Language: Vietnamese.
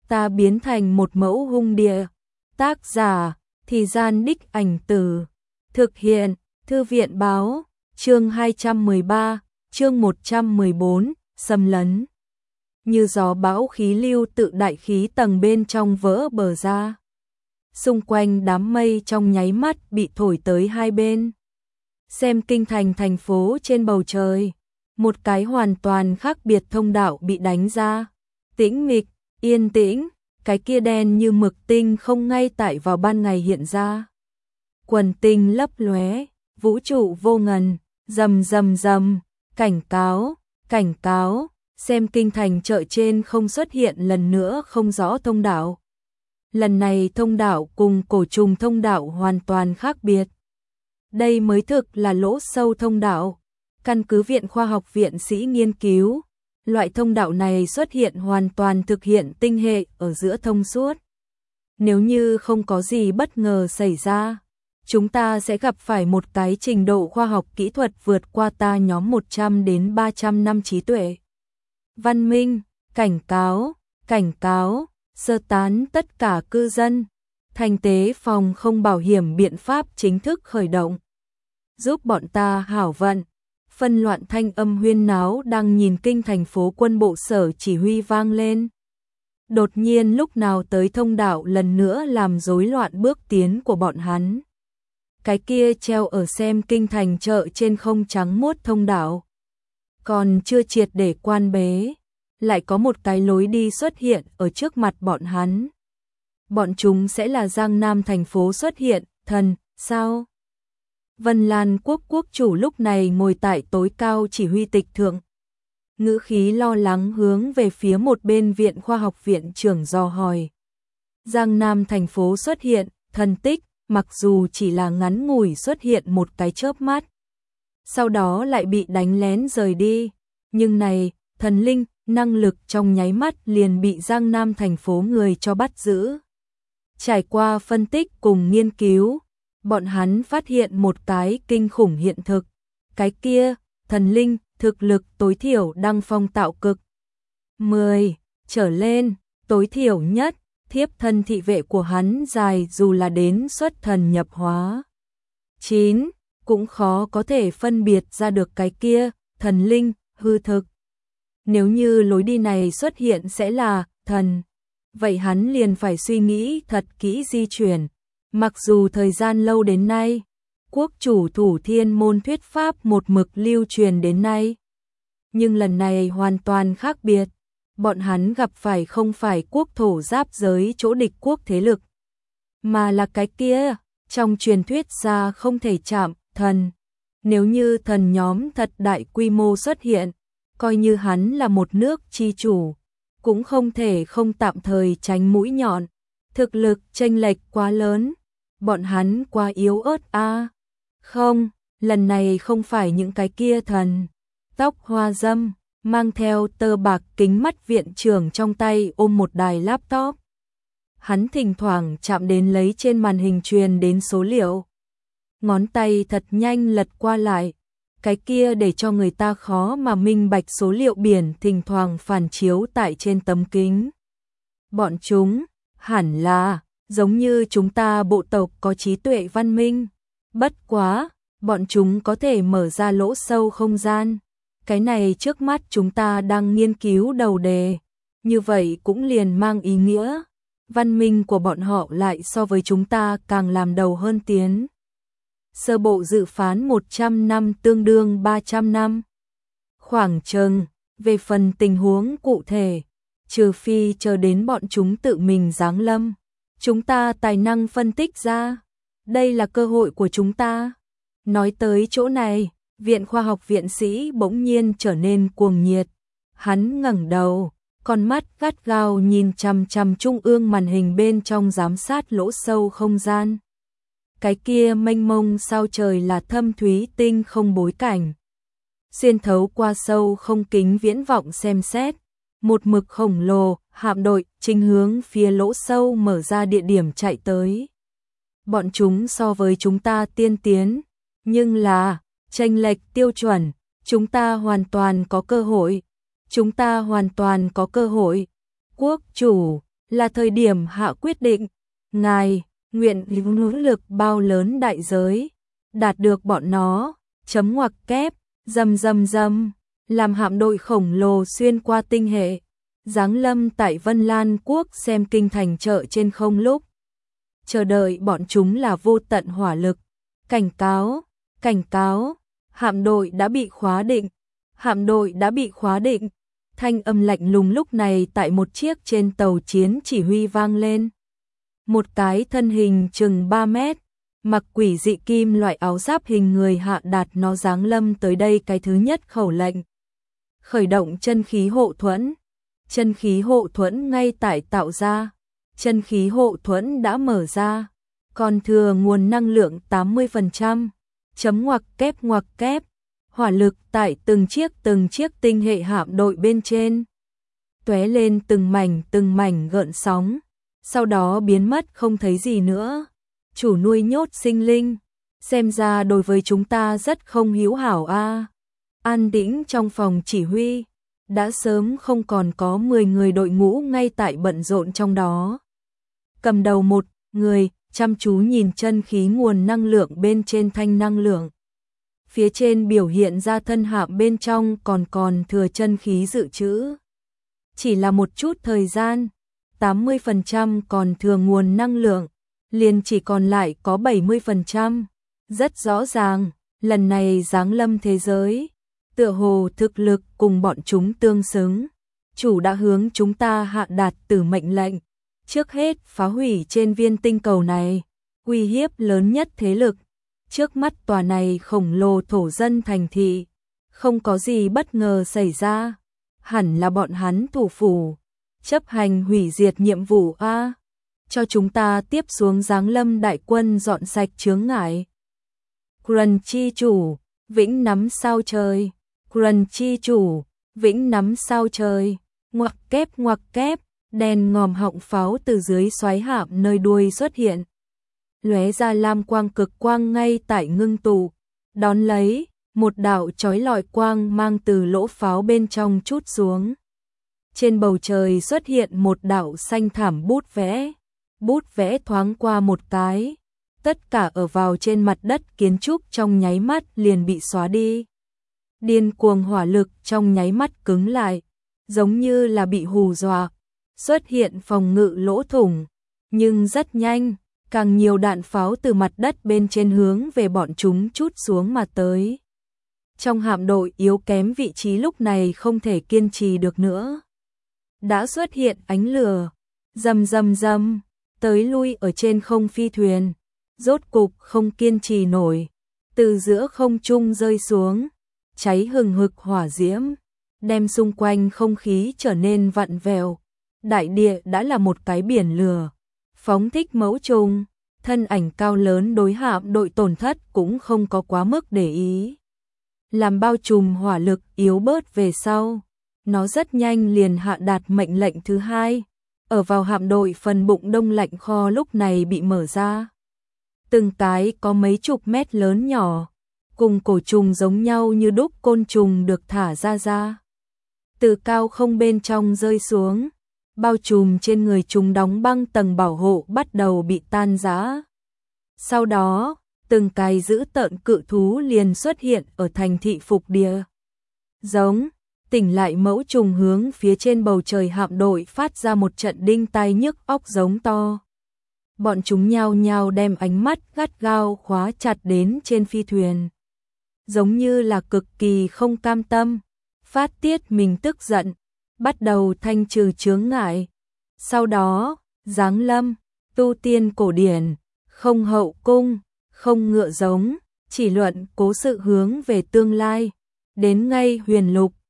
ta biến thành một mẫu hung địa. Tác giả, Thì Gian Đích Ảnh Từ. Thực hiện, Thư viện báo, chương 213, chương 114, xâm lấn. Như gió bão khí lưu tự đại khí tầng bên trong vỡ bờ ra. Xung quanh đám mây trong nháy mắt bị thổi tới hai bên. Xem kinh thành thành phố trên bầu trời. Một cái hoàn toàn khác biệt thông đạo bị đánh ra. Tĩnh mịch, yên tĩnh, cái kia đen như mực tinh không ngay tại vào ban ngày hiện ra. Quần tinh lấp lóe, vũ trụ vô ngần, rầm rầm rầm, cảnh cáo, xem kinh thành chợ trên không xuất hiện lần nữa không rõ thông đạo. Lần này thông đạo cùng cổ trùng thông đạo hoàn toàn khác biệt. Đây mới thực là lỗ sâu thông đạo. Căn cứ Viện Khoa học Viện Sĩ nghiên cứu, loại thông đạo này xuất hiện hoàn toàn thực hiện tinh hệ ở giữa thông suốt. Nếu như không có gì bất ngờ xảy ra, chúng ta sẽ gặp phải một cái trình độ khoa học kỹ thuật vượt qua ta nhóm 100 đến 300 năm trí tuệ. Văn minh, cảnh cáo, sơ tán tất cả cư dân. Thành tế phòng không bảo hiểm biện pháp chính thức khởi động. Giúp bọn ta hảo vận. Phân loạn thanh âm huyên náo đang nhìn kinh thành phố quân bộ sở chỉ huy vang lên. Đột nhiên lúc nào tới thông đạo lần nữa làm rối loạn bước tiến của bọn hắn. Cái kia treo ở xem kinh thành chợ trên không trắng muốt thông đạo. Còn chưa triệt để quan bế, lại có một cái lối đi xuất hiện ở trước mặt bọn hắn. Bọn chúng sẽ là Giang Nam thành phố xuất hiện, thần, sao? Vân Lan quốc quốc chủ lúc này ngồi tại tối cao chỉ huy tịch thượng. Ngữ khí lo lắng hướng về phía một bên Viện Khoa học Viện trưởng dò hỏi. Giang Nam thành phố xuất hiện, thần tích, mặc dù chỉ là ngắn ngủi xuất hiện một cái chớp mắt. Sau đó lại bị đánh lén rời đi. Nhưng này, thần linh, năng lực trong nháy mắt liền bị Giang Nam thành phố người cho bắt giữ. Trải qua phân tích cùng nghiên cứu, bọn hắn phát hiện một cái kinh khủng hiện thực. Cái kia, thần linh, thực lực tối thiểu đăng phong tạo cực. 10 trở lên, tối thiểu nhất, thiếp thân thị vệ của hắn dài dù là đến xuất thần nhập hóa. 9 cũng khó có thể phân biệt ra được cái kia, thần linh, hư thực. Nếu như lối đi này xuất hiện sẽ là thần, vậy hắn liền phải suy nghĩ thật kỹ di chuyển. Mặc dù thời gian lâu đến nay, quốc chủ thủ thiên môn thuyết pháp một mực lưu truyền đến nay. Nhưng lần này hoàn toàn khác biệt, bọn hắn gặp phải không phải quốc thổ giáp giới chỗ địch quốc thế lực, mà là cái kia, trong truyền thuyết ra không thể chạm, thần. Nếu như thần nhóm thật đại quy mô xuất hiện, coi như hắn là một nước chi chủ, cũng không thể không tạm thời tránh mũi nhọn. Thực lực chênh lệch quá lớn, bọn hắn quá yếu ớt a. Không, lần này không phải những cái kia thần. Tóc hoa râm, mang theo tơ bạc kính mắt viện trưởng trong tay ôm một đài laptop. Hắn thỉnh thoảng chạm đến lấy trên màn hình truyền đến số liệu. Ngón tay thật nhanh lật qua lại. Cái kia để cho người ta khó mà minh bạch số liệu biển thỉnh thoảng phản chiếu tại trên tấm kính. Bọn chúng, hẳn là, giống như chúng ta bộ tộc có trí tuệ văn minh. Bất quá, bọn chúng có thể mở ra lỗ sâu không gian. Cái này trước mắt chúng ta đang nghiên cứu đầu đề. Như vậy cũng liền mang ý nghĩa. Văn minh của bọn họ lại so với chúng ta càng làm đầu hơn tiến. Sơ bộ dự phán 100 năm tương đương 300 năm. Khoảng chừng, về phần tình huống cụ thể, trừ phi chờ đến bọn chúng tự mình giáng lâm, chúng ta tài năng phân tích ra. Đây là cơ hội của chúng ta. Nói tới chỗ này, Viện Khoa học Viện Sĩ bỗng nhiên trở nên cuồng nhiệt. Hắn ngẩng đầu, con mắt gắt gao nhìn chằm chằm trung ương màn hình bên trong giám sát lỗ sâu không gian. Cái kia mênh mông sao trời là thâm thúy tinh không bối cảnh. Xuyên thấu qua sâu không kính viễn vọng xem xét, một mực khổng lồ, hạm đội, chính hướng phía lỗ sâu mở ra địa điểm chạy tới. Bọn chúng so với chúng ta tiên tiến, nhưng là, chênh lệch tiêu chuẩn, chúng ta hoàn toàn có cơ hội. Chúng ta hoàn toàn có cơ hội. Quốc chủ, là thời điểm hạ quyết định. Ngài nguyện nỗ lực bao lớn đại giới, đạt được bọn nó, chấm ngoặc kép, dầm, làm hạm đội khổng lồ xuyên qua tinh hệ, giáng lâm tại Vân Lan quốc xem kinh thành chợ trên không lúc. Chờ đợi bọn chúng là vô tận hỏa lực. Cảnh cáo, hạm đội đã bị khóa định, Thanh âm lạnh lùng lúc này tại một chiếc trên tàu chiến chỉ huy vang lên. Một cái thân hình chừng 3 mét, mặc quỷ dị kim loại áo giáp hình người hạ đạt nó giáng lâm tới đây cái thứ nhất khẩu lệnh. Khởi động chân khí hộ thuẫn ngay tại tạo ra, chân khí hộ thuẫn đã mở ra, còn thừa nguồn năng lượng 80%, chấm ngoặc kép, hỏa lực tại từng chiếc tinh hệ hạm đội bên trên tóe lên từng mảnh gợn sóng, sau đó biến mất không thấy gì nữa. Chủ nuôi nhốt sinh linh, xem ra đối với chúng ta rất không hiếu hảo a. An tĩnh trong phòng chỉ huy, đã sớm không còn có 10 người đội ngũ ngay tại bận rộn trong đó. Cầm đầu một người chăm chú nhìn chân khí nguồn năng lượng bên trên thanh năng lượng. Phía trên biểu hiện ra thân hạm bên trong còn thừa chân khí dự trữ. Chỉ là một chút thời gian, 80% còn thừa nguồn năng lượng, liền chỉ còn lại có 70%. Rất rõ ràng, lần này giáng lâm thế giới, tựa hồ thực lực cùng bọn chúng tương xứng. Chủ đã hướng chúng ta hạ đạt tử mệnh lệnh, trước hết phá hủy trên viên tinh cầu này, uy hiếp lớn nhất thế lực. Trước mắt tòa này khổng lồ thổ dân thành thị, không có gì bất ngờ xảy ra, hẳn là bọn hắn thủ phủ, chấp hành hủy diệt nhiệm vụ a. Cho chúng ta tiếp xuống giáng lâm đại quân dọn sạch chướng ngại. Quần chi chủ, vĩnh nắm sao trời. Quần chi chủ, vĩnh nắm sao trời. Ngoặc kép, đèn ngòm họng pháo từ dưới xoáy hạm nơi đuôi xuất hiện. Lóe ra lam quang cực quang ngay tại ngưng tụ, đón lấy, một đạo chói lọi quang mang từ lỗ pháo bên trong trút xuống. Trên bầu trời xuất hiện một đạo xanh thảm bút vẽ thoáng qua một cái, tất cả ở vào trên mặt đất kiến trúc trong nháy mắt liền bị xóa đi. Điên cuồng hỏa lực trong nháy mắt cứng lại, giống như là bị hù dọa, xuất hiện phòng ngự lỗ thủng, nhưng rất nhanh, càng nhiều đạn pháo từ mặt đất bên trên hướng về bọn chúng trút xuống mà tới. Trong hạm đội yếu kém vị trí lúc này không thể kiên trì được nữa. Đã xuất hiện ánh lửa, rầm, tới lui ở trên không phi thuyền, rốt cục không kiên trì nổi, từ giữa không trung rơi xuống, cháy hừng hực hỏa diễm, đem xung quanh không khí trở nên vặn vẹo. Đại địa đã là một cái biển lửa, phóng thích mẫu trùng, thân ảnh cao lớn đối hạm đội tổn thất cũng không có quá mức để ý. Làm bao trùm hỏa lực yếu bớt về sau, nó rất nhanh liền hạ đạt mệnh lệnh thứ hai. Ở vào hạm đội phần bụng đông lạnh kho lúc này bị mở ra. Từng cái có mấy chục mét lớn nhỏ, cùng cổ trùng giống nhau như đúc côn trùng được thả ra. Từ cao không bên trong rơi xuống, bao trùm trên người chúng đóng băng tầng bảo hộ bắt đầu bị tan rã. Sau đó, từng cái dữ tợn cự thú liền xuất hiện ở thành thị Phục Địa. Giống, tỉnh lại mẫu trùng hướng phía trên bầu trời hạm đội phát ra một trận đinh tai nhức óc giống to. Bọn chúng nhao nhao đem ánh mắt gắt gao khóa chặt đến trên phi thuyền. Giống như là cực kỳ không cam tâm, phát tiết mình tức giận, bắt đầu thanh trừ chướng ngại. Sau đó, giáng lâm, tu tiên cổ điển, không hậu cung, không ngựa giống, chỉ luận cố sự hướng về tương lai. Đến ngay huyền lục,